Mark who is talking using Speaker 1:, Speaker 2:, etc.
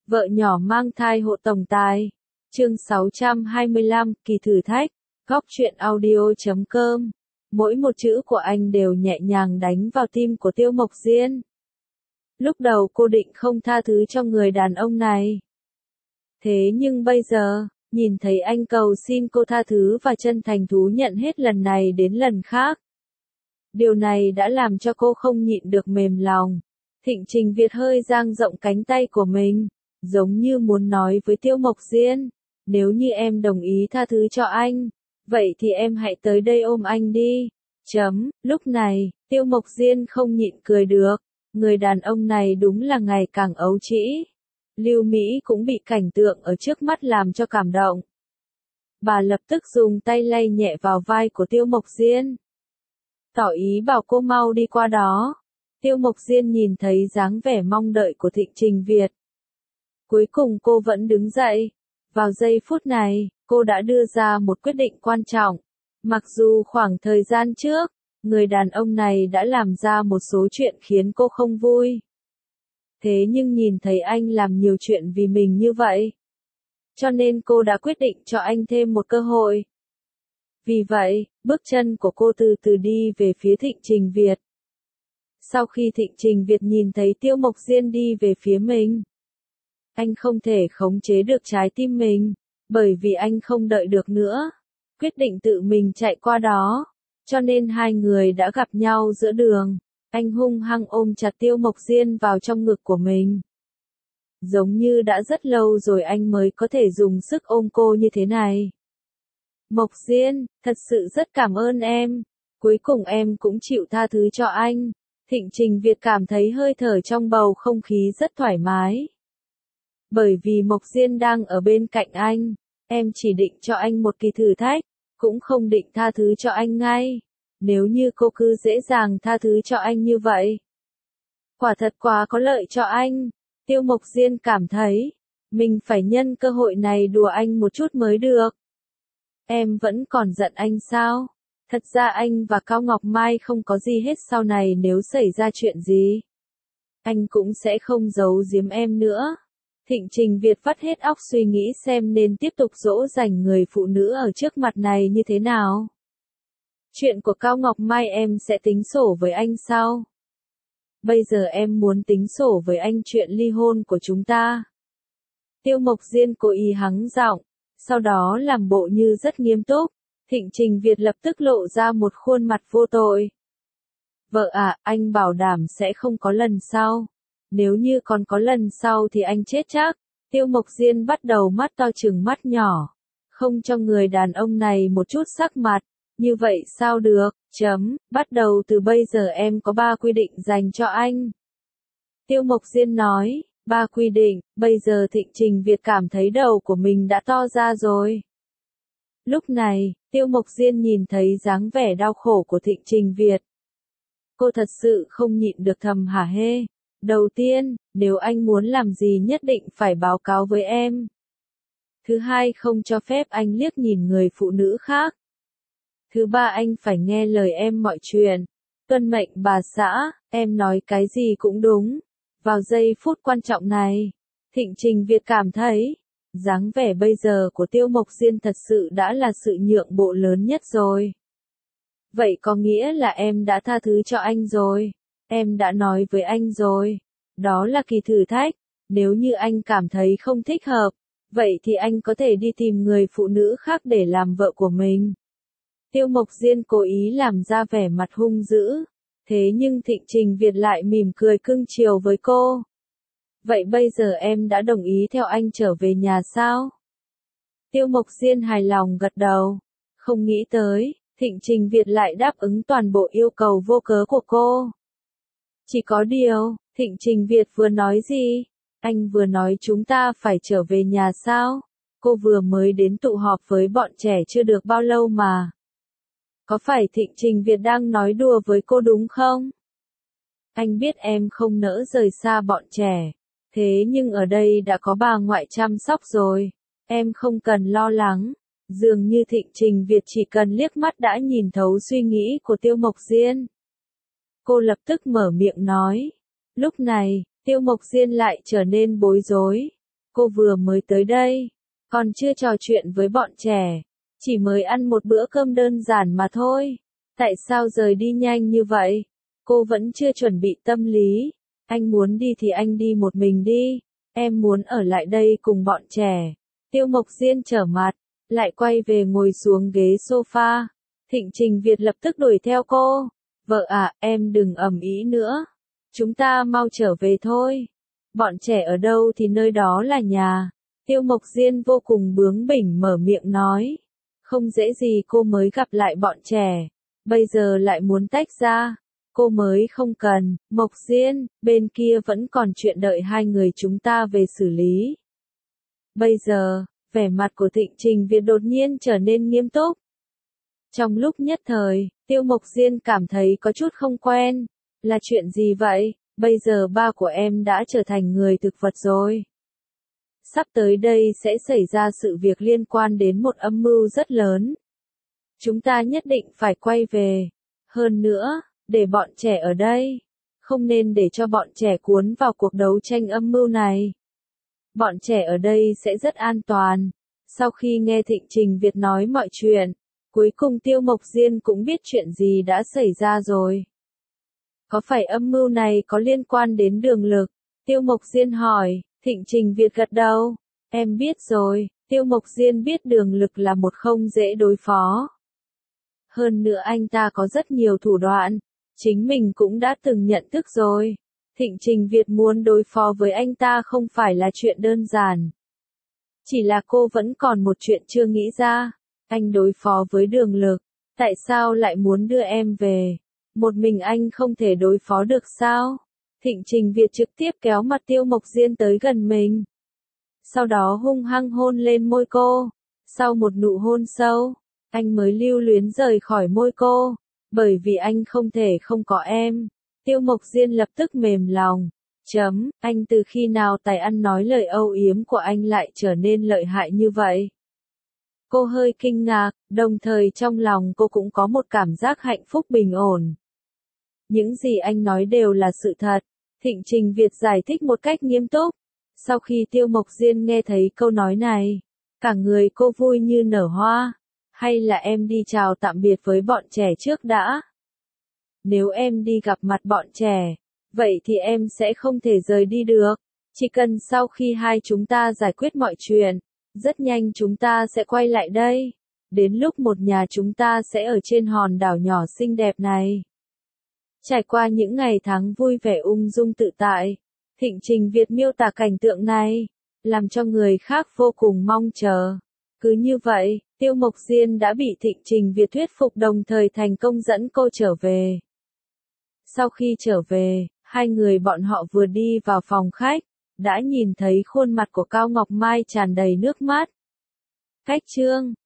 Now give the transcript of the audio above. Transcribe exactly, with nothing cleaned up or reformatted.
Speaker 1: Vợ nhỏ mang thai hộ tổng tài. Chương sáu trăm hai mươi lăm, kỳ thử thách. Góc truyện audio chấm com. Mỗi một chữ của anh đều nhẹ nhàng đánh vào tim của Tiêu Mộc Diên. Lúc đầu cô định không tha thứ cho người đàn ông này. Thế nhưng bây giờ, nhìn thấy anh cầu xin cô tha thứ và chân thành thú nhận hết lần này đến lần khác. Điều này đã làm cho cô không nhịn được mềm lòng. Thịnh Trình Việt hơi dang rộng cánh tay của mình, giống như muốn nói với Tiêu Mộc Diên, nếu như em đồng ý tha thứ cho anh, vậy thì em hãy tới đây ôm anh đi. Chấm, lúc này, Tiêu Mộc Diên không nhịn cười được, người đàn ông này đúng là ngày càng ấu trĩ. Lưu Mỹ cũng bị cảnh tượng ở trước mắt làm cho cảm động. Bà lập tức dùng tay lay nhẹ vào vai của Tiêu Mộc Diên, tỏ ý bảo cô mau đi qua đó. Tiêu Mộc Diên nhìn thấy dáng vẻ mong đợi của Thịnh Trình Việt. Cuối cùng cô vẫn đứng dậy. Vào giây phút này, cô đã đưa ra một quyết định quan trọng. Mặc dù khoảng thời gian trước, người đàn ông này đã làm ra một số chuyện khiến cô không vui. Thế nhưng nhìn thấy anh làm nhiều chuyện vì mình như vậy, cho nên cô đã quyết định cho anh thêm một cơ hội. Vì vậy, bước chân của cô từ từ đi về phía Thịnh Trình Việt. Sau khi Thịnh Trình Việt nhìn thấy Tiêu Mộc Diên đi về phía mình, anh không thể khống chế được trái tim mình, bởi vì anh không đợi được nữa, quyết định tự mình chạy qua đó, cho nên hai người đã gặp nhau giữa đường. Anh hung hăng ôm chặt Tiêu Mộc Diên vào trong ngực của mình. Giống như đã rất lâu rồi anh mới có thể dùng sức ôm cô như thế này. Mộc Diên, thật sự rất cảm ơn em, cuối cùng em cũng chịu tha thứ cho anh. Thịnh Trình Việt cảm thấy hơi thở trong bầu không khí rất thoải mái. Bởi vì Mộc Diên đang ở bên cạnh anh, em chỉ định cho anh một kỳ thử thách, cũng không định tha thứ cho anh ngay. Nếu như cô cứ dễ dàng tha thứ cho anh như vậy, quả thật quá có lợi cho anh. Tiêu Mộc Diên cảm thấy, mình phải nhân cơ hội này đùa anh một chút mới được. Em vẫn còn giận anh sao? Thật ra anh và Cao Ngọc Mai không có gì hết, sau này nếu xảy ra chuyện gì, anh cũng sẽ không giấu giếm em nữa. Thịnh Trình Việt vắt hết óc suy nghĩ xem nên tiếp tục dỗ dành người phụ nữ ở trước mặt này như thế nào. Chuyện của Cao Ngọc Mai em sẽ tính sổ với anh sau. Bây giờ em muốn tính sổ với anh chuyện ly hôn của chúng ta. Tiêu Mộc Diên cố ý hắng giọng, sau đó làm bộ như rất nghiêm túc. Thịnh Trình Việt lập tức lộ ra một khuôn mặt vô tội. Vợ à, anh bảo đảm sẽ không có lần sau. Nếu như còn có lần sau thì anh chết chắc. Tiêu Mộc Diên bắt đầu mắt to trừng mắt nhỏ, không cho người đàn ông này một chút sắc mặt. Như vậy sao được, chấm, bắt đầu từ bây giờ em có ba quy định dành cho anh. Tiêu Mộc Diên nói, ba quy định, bây giờ Thịnh Trình Việt cảm thấy đầu của mình đã to ra rồi. Lúc này, Tiêu Mộc Diên nhìn thấy dáng vẻ đau khổ của Thịnh Trình Việt. Cô thật sự không nhịn được thầm hả hê. Đầu tiên, nếu anh muốn làm gì nhất định phải báo cáo với em. Thứ hai, không cho phép anh liếc nhìn người phụ nữ khác. Thứ ba, anh phải nghe lời em mọi chuyện. Tuân mệnh bà xã, em nói cái gì cũng đúng. Vào giây phút quan trọng này, Thịnh Trình Việt cảm thấy, dáng vẻ bây giờ của Tiêu Mộc Diên thật sự đã là sự nhượng bộ lớn nhất rồi. Vậy có nghĩa là em đã tha thứ cho anh rồi. Em đã nói với anh rồi. Đó là kỳ thử thách. Nếu như anh cảm thấy không thích hợp, vậy thì anh có thể đi tìm người phụ nữ khác để làm vợ của mình. Tiêu Mộc Diên cố ý làm ra vẻ mặt hung dữ. Thế nhưng Thịnh Trình Việt lại mỉm cười cưng chiều với cô. Vậy bây giờ em đã đồng ý theo anh trở về nhà sao? Tiêu Mộc Diên hài lòng gật đầu. Không nghĩ tới, Thịnh Trình Việt lại đáp ứng toàn bộ yêu cầu vô cớ của cô. Chỉ có điều, Thịnh Trình Việt vừa nói gì? Anh vừa nói chúng ta phải trở về nhà sao? Cô vừa mới đến tụ họp với bọn trẻ chưa được bao lâu mà. Có phải Thịnh Trình Việt đang nói đùa với cô đúng không? Anh biết em không nỡ rời xa bọn trẻ. Thế nhưng ở đây đã có bà ngoại chăm sóc rồi. Em không cần lo lắng. Dường như Thịnh Trình Việt chỉ cần liếc mắt đã nhìn thấu suy nghĩ của Tiêu Mộc Diên. Cô lập tức mở miệng nói. Lúc này, Tiêu Mộc Diên lại trở nên bối rối. cô vừa mới tới đây, còn chưa trò chuyện với bọn trẻ, chỉ mới ăn một bữa cơm đơn giản mà thôi. Tại sao rời đi nhanh như vậy? Cô vẫn chưa chuẩn bị tâm lý. Anh muốn đi thì anh đi một mình đi, em muốn ở lại đây cùng bọn trẻ. Tiêu Mộc Diên trở mặt, lại quay về ngồi xuống ghế sofa. Thịnh Trình Việt lập tức đuổi theo cô. Vợ à, em đừng ầm ĩ nữa. Chúng ta mau trở về thôi. Bọn trẻ ở đâu thì nơi đó là nhà. Tiêu Mộc Diên vô cùng bướng bỉnh mở miệng nói. Không dễ gì cô mới gặp lại bọn trẻ, bây giờ lại muốn tách ra. Cô mới không cần, Mộc Diên, bên kia vẫn còn chuyện đợi hai người chúng ta về xử lý. Bây giờ, vẻ mặt của Thịnh Trình Việt đột nhiên trở nên nghiêm túc. Trong lúc nhất thời, Tiêu Mộc Diên cảm thấy có chút không quen. Là chuyện gì vậy? Bây giờ ba của em đã trở thành người thực vật rồi. Sắp tới đây sẽ xảy ra sự việc liên quan đến một âm mưu rất lớn. Chúng ta nhất định phải quay về. Hơn nữa, để bọn trẻ ở đây. Không nên để cho bọn trẻ cuốn vào cuộc đấu tranh âm mưu này. Bọn trẻ ở đây sẽ rất an toàn. Sau khi nghe Thịnh Trình Việt nói mọi chuyện, cuối cùng Tiêu Mộc Diên cũng biết chuyện gì đã xảy ra rồi. Có phải âm mưu này có liên quan đến Đường Lực? Tiêu Mộc Diên hỏi. Thịnh Trình Việt gật đầu. Em biết rồi. Tiêu Mộc Diên biết Đường Lực là một không dễ đối phó. Hơn nữa anh ta có rất nhiều thủ đoạn. Chính mình cũng đã từng nhận thức rồi. Thịnh Trình Việt muốn đối phó với anh ta không phải là chuyện đơn giản. Chỉ là cô vẫn còn một chuyện chưa nghĩ ra. Anh đối phó với Đường Lực. Tại sao lại muốn đưa em về? Một mình anh không thể đối phó được sao? Thịnh Trình Việt trực tiếp kéo mặt Tiêu Mộc Diên tới gần mình. Sau đó hung hăng hôn lên môi cô. Sau một nụ hôn sâu, anh mới lưu luyến rời khỏi môi cô. Bởi vì anh không thể không có em. Tiêu Mộc Diên lập tức mềm lòng. Chấm, anh từ khi nào tài ăn nói lời âu yếm của anh lại trở nên lợi hại như vậy? Cô hơi kinh ngạc, đồng thời trong lòng cô cũng có một cảm giác hạnh phúc bình ổn. Những gì anh nói đều là sự thật. Thịnh Trình Việt giải thích một cách nghiêm túc. Sau khi Tiêu Mộc Diên nghe thấy câu nói này, cả người cô vui như nở hoa. Hay là em đi chào tạm biệt với bọn trẻ trước đã? Nếu em đi gặp mặt bọn trẻ, vậy thì em sẽ không thể rời đi được. Chỉ cần sau khi hai chúng ta giải quyết mọi chuyện, rất nhanh chúng ta sẽ quay lại đây. Đến lúc một nhà chúng ta sẽ ở trên hòn đảo nhỏ xinh đẹp này. Trải qua những ngày tháng vui vẻ ung dung tự tại, Thịnh Trình Việt miêu tả cảnh tượng này, làm cho người khác vô cùng mong chờ. Cứ như vậy, Tiêu Mộc Diên đã bị Thịnh Trình Việt thuyết phục đồng thời thành công dẫn cô trở về. Sau khi trở về, hai người bọn họ vừa đi vào phòng khách, đã nhìn thấy khuôn mặt của Cao Ngọc Mai tràn đầy nước mắt. Cách chương